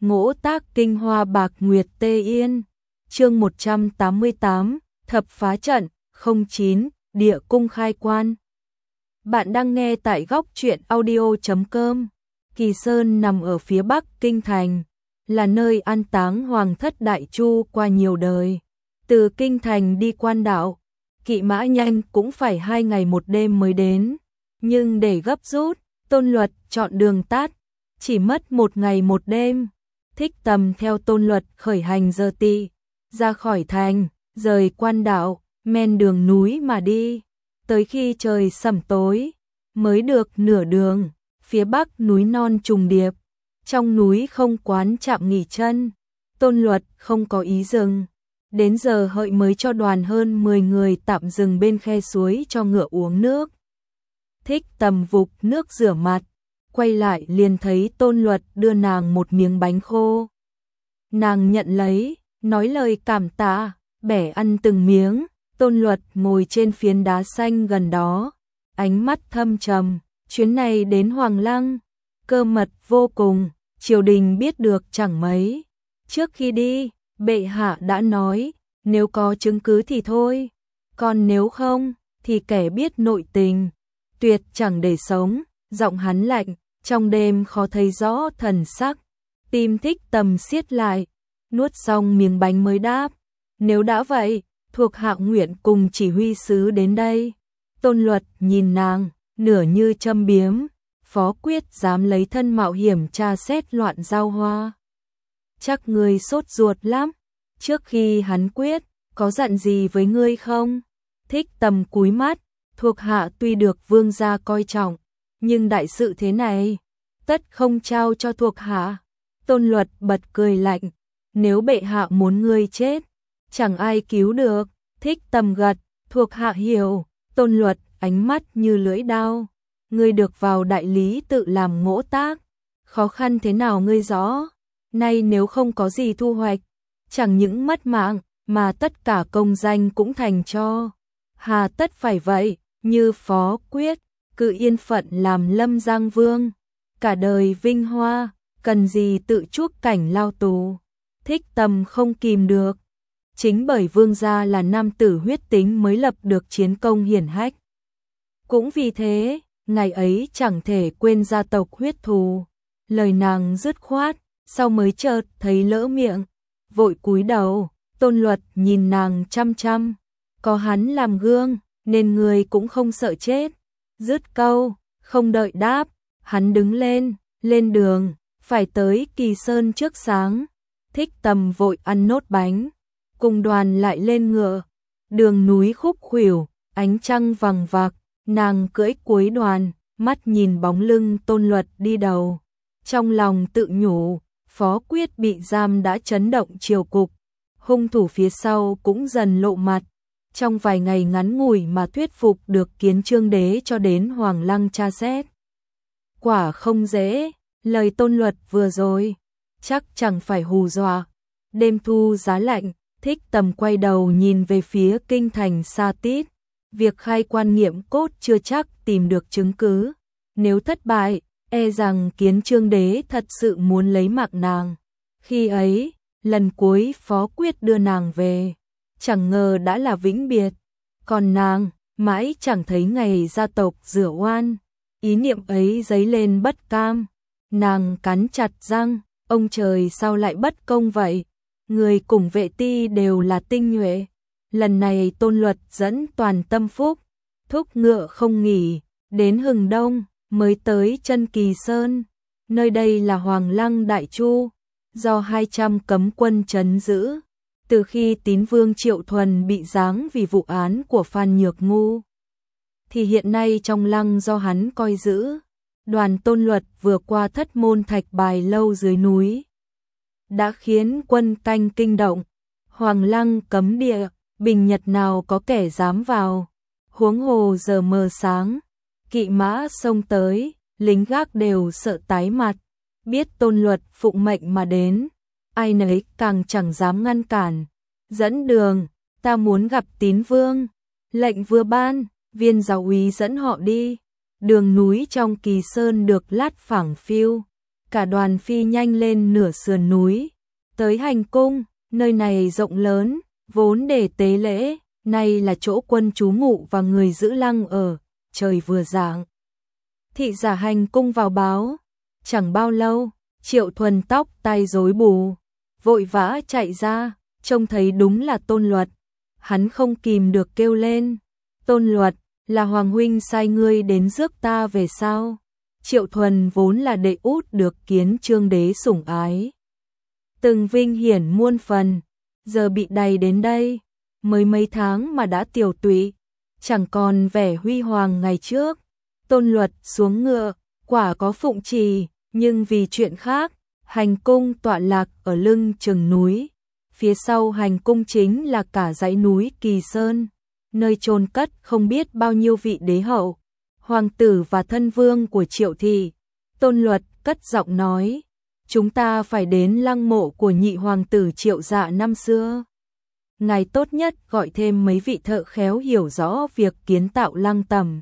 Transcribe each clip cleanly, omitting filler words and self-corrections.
Ngỗ tác kinh hoa bạc nguyệt tê yên. Chương 188, thập phá trận, 09, địa cung khai quan. Bạn đang nghe tại góc truyện audio.com. Kỳ Sơn nằm ở phía bắc kinh thành, là nơi an táng hoàng thất Đại Chu qua nhiều đời. Từ kinh thành đi quan đạo, kỵ mã nhanh cũng phải 2 ngày 1 đêm mới đến. Nhưng để gấp rút, Tôn Luật chọn đường tắt, chỉ mất 1 ngày 1 đêm. Thích Tầm theo Tôn Luật khởi hành giờ tỵ, ra khỏi thành, rời quan đạo, men đường núi mà đi. Tới khi trời sẩm tối, mới được nửa đường, phía bắc núi non trùng điệp, trong núi không quán trạm nghỉ chân. Tôn Luật không có ý dừng, đến giờ hợi mới cho đoàn hơn 10 người tạm dừng bên khe suối cho ngựa uống nước. Thích Tầm vục nước rửa mặt, quay lại liền thấy Tôn Luật đưa nàng một miếng bánh khô. Nàng nhận lấy, nói lời cảm tạ, bẻ ăn từng miếng. Tôn Luật ngồi trên phiến đá xanh gần đó, ánh mắt thâm trầm. Chuyến này đến Hoàng Lăng, cơ mật vô cùng, triều đình biết được chẳng mấy. Trước khi đi, bệ hạ đã nói, nếu có chứng cứ thì thôi, còn nếu không, thì kẻ biết nội tình, tuyệt chẳng để sống. Giọng hắn lạnh, trong đêm khó thấy rõ thần sắc. Tim Thích Tầm siết lại, nuốt xong miếng bánh mới đáp, nếu đã vậy, thuộc hạ nguyện cùng chỉ huy sứ đến đây. Tôn Luật nhìn nàng, nửa như châm biếm, Phó Quyết dám lấy thân mạo hiểm tra xét loạn giao hoa. Chắc ngươi sốt ruột lắm, trước khi hắn quyết, có dặn gì với ngươi không? Thích Tầm cúi mắt, thuộc hạ tuy được vương gia coi trọng, nhưng đại sự thế này, tất không trao cho thuộc hạ. Tôn Luật bật cười lạnh, nếu bệ hạ muốn ngươi chết, chẳng ai cứu được. Thích Tầm gật, thuộc hạ hiểu. Tôn Luật ánh mắt như lưỡi đao, ngươi được vào đại lý tự làm ngỗ tác, khó khăn thế nào ngươi rõ. Nay nếu không có gì thu hoạch, chẳng những mất mạng, mà tất cả công danh cũng thành cho. Hà tất phải vậy, như Phó Quyết, cứ yên phận làm Lâm Giang Vương, cả đời vinh hoa, cần gì tự chuốc cảnh lao tù. Thích Tầm không kìm được, chính bởi vương gia là nam tử huyết tính mới lập được chiến công hiển hách. Cũng vì thế, ngày ấy chẳng thể quên gia tộc huyết thù. Lời nàng dứt khoát, sau mới chợt thấy lỡ miệng, vội cúi đầu. Tôn Luật nhìn nàng chăm chăm, có hắn làm gương, nên người cũng không sợ chết. Dứt câu, không đợi đáp, hắn đứng lên đường, phải tới Kỳ Sơn trước sáng. Thích Tầm vội ăn nốt bánh, cùng đoàn lại lên ngựa. Đường núi khúc khuỷu, ánh trăng vằng vặc, nàng cưỡi cuối đoàn, mắt nhìn bóng lưng Tôn Luật đi đầu. Trong lòng tự nhủ, Phó Quyết bị giam đã chấn động triều cục, hung thủ phía sau cũng dần lộ mặt. Trong vài ngày ngắn ngủi mà thuyết phục được Kiến Chương Đế cho đến Hoàng Lăng tra xét, quả không dễ. Lời Tôn Luật vừa rồi, chắc chẳng phải hù dọa. Đêm thu giá lạnh, Thích Tầm quay đầu nhìn về phía kinh thành xa tít. Việc khai quan nghiệm cốt chưa chắc tìm được chứng cứ. Nếu thất bại, e rằng Kiến Chương Đế thật sự muốn lấy mạng nàng. Khi ấy, lần cuối Phó Quyết đưa nàng về, chẳng ngờ đã là vĩnh biệt. Còn nàng, mãi chẳng thấy ngày gia tộc rửa oan. Ý niệm ấy dấy lên bất cam. Nàng cắn chặt răng, ông trời sao lại bất công vậy? Người cùng vệ ti đều là tinh nhuệ. Lần này Tôn Luật dẫn toàn tâm phúc, thúc ngựa không nghỉ, đến hừng đông mới tới chân Kỳ Sơn. Nơi đây là Hoàng Lăng Đại Chu, do 200 cấm quân trấn giữ. Từ khi Tín Vương Triệu Thuần bị giáng vì vụ án của Phan Nhược Ngu, thì hiện nay trong lăng do hắn coi giữ. Đoàn Tôn Luật vừa qua Thất Môn Thạch Bài lâu dưới núi, đã khiến quân canh kinh động. Hoàng Lăng cấm địa, bình nhật nào có kẻ dám vào, huống hồ giờ mờ sáng, kỵ mã xông tới, lính gác đều sợ tái mặt. Biết Tôn Luật phụng mệnh mà đến, ai nấy càng chẳng dám ngăn cản. Dẫn đường, ta muốn gặp Tín Vương. Lệnh vừa ban, viên giáo úy dẫn họ đi. Đường núi trong Kỳ Sơn được lát phẳng phiu, cả đoàn phi nhanh lên nửa sườn núi, tới hành cung, nơi này rộng lớn, vốn để tế lễ, nay là chỗ quân trú ngụ và người giữ lăng ở, trời vừa rạng. Thị giả hành cung vào báo, chẳng bao lâu, Triệu Thuần tóc tai rối bù, vội vã chạy ra, trông thấy đúng là Tôn Luật. Hắn không kìm được kêu lên, Tôn Luật, là Hoàng huynh sai ngươi đến rước ta về sao? Triệu Thuần vốn là đệ út được Kiến Chương đế sủng ái, từng vinh hiển muôn phần, giờ bị đày đến đây, mới mấy tháng mà đã tiều tụy, chẳng còn vẻ huy hoàng ngày trước. Tôn Luật xuống ngựa, quả có phụng trì, nhưng vì chuyện khác, hành cung tọa lạc ở lưng chừng núi, phía sau hành cung chính là cả dãy núi Kỳ Sơn, nơi chôn cất không biết bao nhiêu vị đế hậu, hoàng tử và thân vương của Triệu thị. Tôn Luật cất giọng nói, chúng ta phải đến lăng mộ của nhị hoàng tử Triệu Dạ năm xưa. Ngài tốt nhất gọi thêm mấy vị thợ khéo hiểu rõ việc kiến tạo lăng tẩm.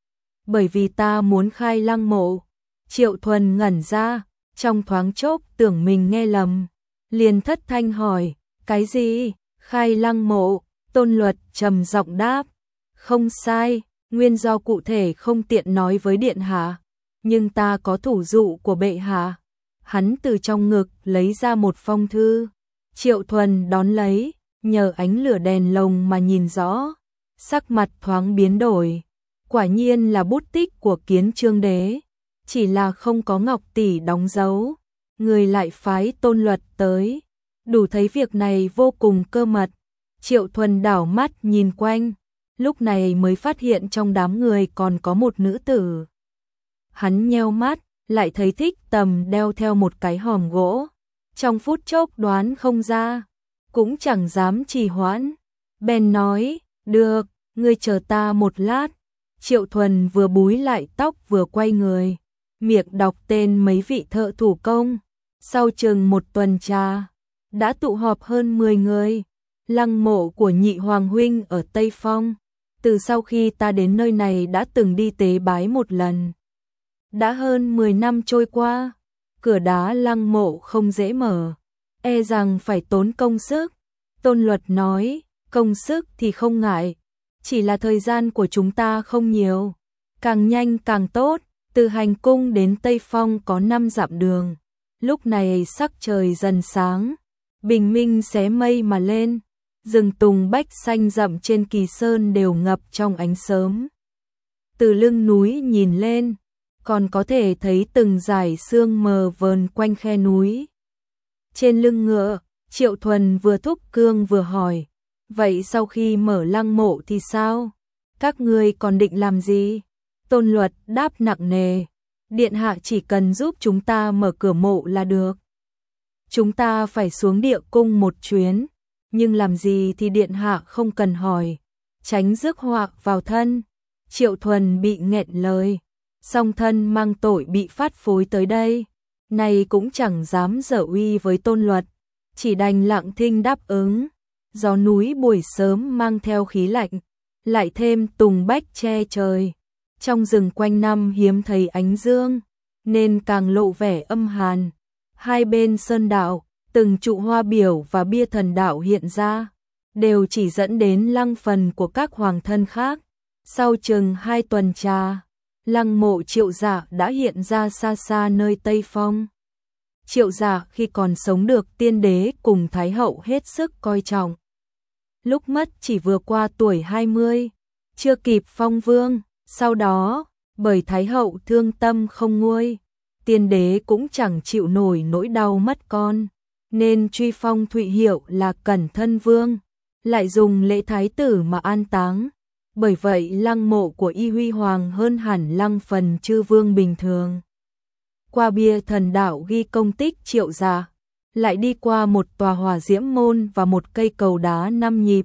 Bởi vì ta muốn khai lăng mộ. Triệu Thuần ngẩn ra, trong thoáng chốc tưởng mình nghe lầm, liền thất thanh hỏi, cái gì? Khai lăng mộ? Tôn Luật trầm giọng đáp, không sai, nguyên do cụ thể không tiện nói với điện hạ, nhưng ta có thủ dụ của bệ hạ. Hắn từ trong ngực lấy ra một phong thư, Triệu Thuần đón lấy, nhờ ánh lửa đèn lồng mà nhìn rõ, sắc mặt thoáng biến đổi, quả nhiên là bút tích của Kiến Chương đế, chỉ là không có ngọc tỷ đóng dấu, người lại phái Tôn Luật tới, đủ thấy việc này vô cùng cơ mật. Triệu Thuần đảo mắt nhìn quanh, lúc này mới phát hiện trong đám người còn có một nữ tử. Hắn nheo mắt, lại thấy Thích Tầm đeo theo một cái hòm gỗ, trong phút chốc đoán không ra, cũng chẳng dám trì hoãn, bèn nói, được, ngươi chờ ta một lát. Triệu Thuần vừa búi lại tóc vừa quay người, miệng đọc tên mấy vị thợ thủ công, sau chừng một tuần trà, đã tụ họp hơn 10 người. Lăng mộ của nhị hoàng huynh ở Tây Phong, từ sau khi ta đến nơi này đã từng đi tế bái một lần. Đã hơn 10 năm trôi qua, cửa đá lăng mộ không dễ mở, e rằng phải tốn công sức. Tôn Luật nói, công sức thì không ngại, chỉ là thời gian của chúng ta không nhiều, càng nhanh càng tốt. Từ hành cung đến Tây Phong có 5 dặm đường, lúc này sắc trời dần sáng, bình minh xé mây mà lên, rừng tùng bách xanh rậm trên Kỳ Sơn đều ngập trong ánh sớm. Từ lưng núi nhìn lên, còn có thể thấy từng dải sương mờ vờn quanh khe núi. Trên lưng ngựa, Triệu Thuần vừa thúc cương vừa hỏi, vậy sau khi mở lăng mộ thì sao? Các ngươi còn định làm gì? Tôn Luật đáp nặng nề, điện hạ chỉ cần giúp chúng ta mở cửa mộ là được. Chúng ta phải xuống địa cung một chuyến, nhưng làm gì thì điện hạ không cần hỏi, tránh rước họa vào thân. Triệu Thuần bị nghẹn lời, song thân mang tội bị phát phối tới đây, này cũng chẳng dám giở uy với Tôn Luật, chỉ đành lặng thinh đáp ứng. Gió núi buổi sớm mang theo khí lạnh, lại thêm tùng bách che trời, trong rừng quanh năm hiếm thấy ánh dương, nên càng lộ vẻ âm hàn. Hai bên sơn đạo, từng trụ hoa biểu và bia thần đạo hiện ra, đều chỉ dẫn đến lăng phần của các hoàng thân khác. Sau chừng 2 tuần trà, lăng mộ Triệu Dạ đã hiện ra xa xa nơi Tây Phong. Triệu Dạ khi còn sống được tiên đế cùng thái hậu hết sức coi trọng. Lúc mất chỉ vừa qua tuổi 20, chưa kịp phong vương, sau đó, bởi thái hậu thương tâm không nguôi, tiên đế cũng chẳng chịu nổi nỗi đau mất con, nên truy phong Thụy Hiệu là Cẩn Thân Vương, lại dùng lễ thái tử mà an táng. Bởi vậy lăng mộ của Y Huy Hoàng hơn hẳn lăng phần chư vương bình thường. Qua bia thần đạo ghi công tích Triệu Dạ, lại đi qua một tòa hỏa diễm môn và một cây cầu đá 5 nhịp.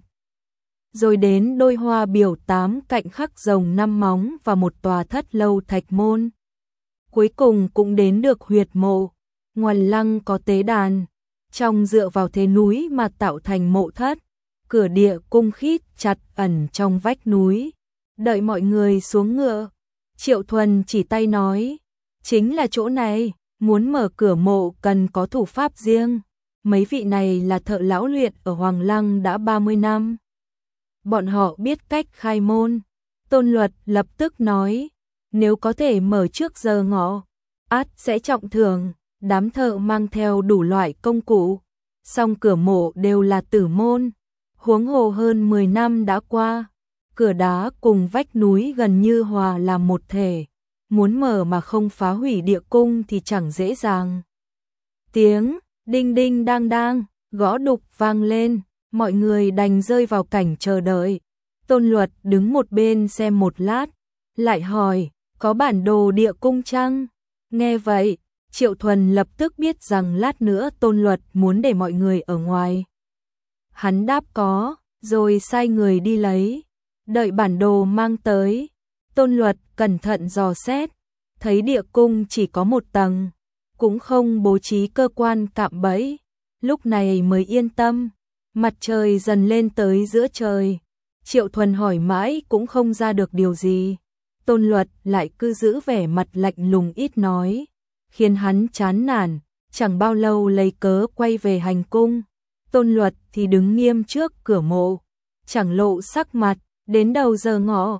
Rồi đến đôi hoa biểu 8 cạnh khắc rồng 5 móng và một tòa thất lâu thạch môn. Cuối cùng cũng đến được huyệt mộ, ngoài lăng có tế đàn, trong dựa vào thế núi mà tạo thành mộ thất, cửa địa cung khít chặt ẩn trong vách núi. Đợi mọi người xuống ngựa, Triệu Thuần chỉ tay nói, chính là chỗ này. muốn mở cửa mộ cần có thủ pháp riêng. Mấy vị này là thợ lão luyện ở Hoàng Lăng đã 30 năm. Bọn họ biết cách khai môn. Tôn Luật lập tức nói, nếu có thể mở trước giờ ngọ, ắt sẽ trọng thưởng. Đám thợ mang theo đủ loại công cụ, song cửa mộ đều là tử môn. Huống hồ hơn 10 năm đã qua, cửa đá cùng vách núi gần như hòa làm một thể. Muốn mở mà không phá hủy địa cung thì chẳng dễ dàng. Tiếng đinh đinh đang đang, gõ đục vang lên, mọi người đành rơi vào cảnh chờ đợi. Tôn Luật đứng một bên xem một lát, lại hỏi, có bản đồ địa cung chăng? Nghe vậy, Triệu Thuần lập tức biết rằng lát nữa Tôn Luật muốn để mọi người ở ngoài. Hắn đáp có, rồi sai người đi lấy. Đợi bản đồ mang tới, Tôn Luật cẩn thận dò xét, thấy địa cung chỉ có một tầng, cũng không bố trí cơ quan cạm bẫy. Lúc này mới yên tâm. Mặt trời dần lên tới giữa trời. Triệu Thuần hỏi mãi cũng không ra được điều gì. Tôn Luật lại cứ giữ vẻ mặt lạnh lùng ít nói, khiến hắn chán nản. Chẳng bao lâu lấy cớ quay về hành cung. Tôn Luật thì đứng nghiêm trước cửa mộ, chẳng lộ sắc mặt. Đến đầu giờ ngọ,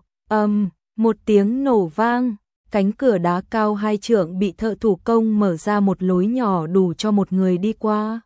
một tiếng nổ vang, cánh cửa đá cao 2 trượng bị thợ thủ công mở ra một lối nhỏ đủ cho một người đi qua.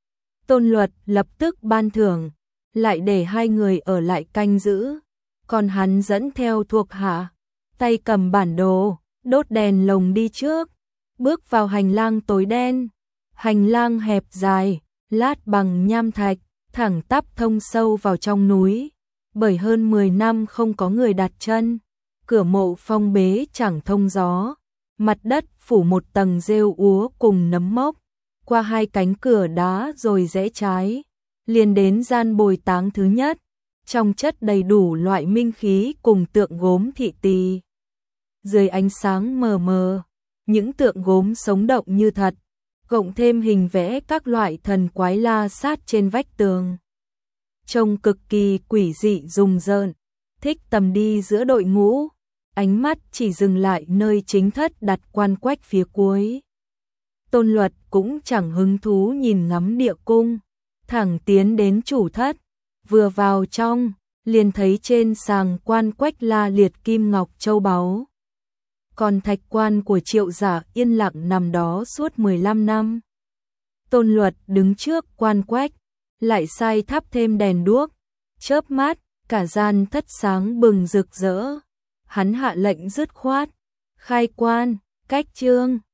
Tôn Luật lập tức ban thưởng, lại để 2 người ở lại canh giữ, còn hắn dẫn theo thuộc hạ, tay cầm bản đồ, đốt đèn lồng đi trước, bước vào hành lang tối đen. Hành lang hẹp dài, lát bằng nham thạch, thẳng tắp thông sâu vào trong núi. Bởi hơn 10 năm không có người đặt chân, cửa mộ phong bế chẳng thông gió, mặt đất phủ một tầng rêu úa cùng nấm mốc. Qua 2 cánh cửa đá rồi rẽ trái, liền đến gian bồi táng thứ nhất, trong chất đầy đủ loại minh khí cùng tượng gốm thị tỳ. Dưới ánh sáng mờ mờ, những tượng gốm sống động như thật, cộng thêm hình vẽ các loại thần quái la sát trên vách tường. Trông cực kỳ quỷ dị rùng rợn. Thích Tầm đi giữa đội ngũ, ánh mắt chỉ dừng lại nơi chính thất đặt quan quách phía cuối. Tôn Luật cũng chẳng hứng thú nhìn ngắm địa cung, thẳng tiến đến chủ thất. Vừa vào trong, liền thấy trên sàng quan quách la liệt kim ngọc châu báu. Còn thạch quan của Triệu Giả yên lặng nằm đó suốt 15 năm. Tôn Luật đứng trước quan quách, lại sai thắp thêm đèn đuốc, chớp mắt, cả gian thất sáng bừng rực rỡ. Hắn hạ lệnh dứt khoát, khai quan, cách trương.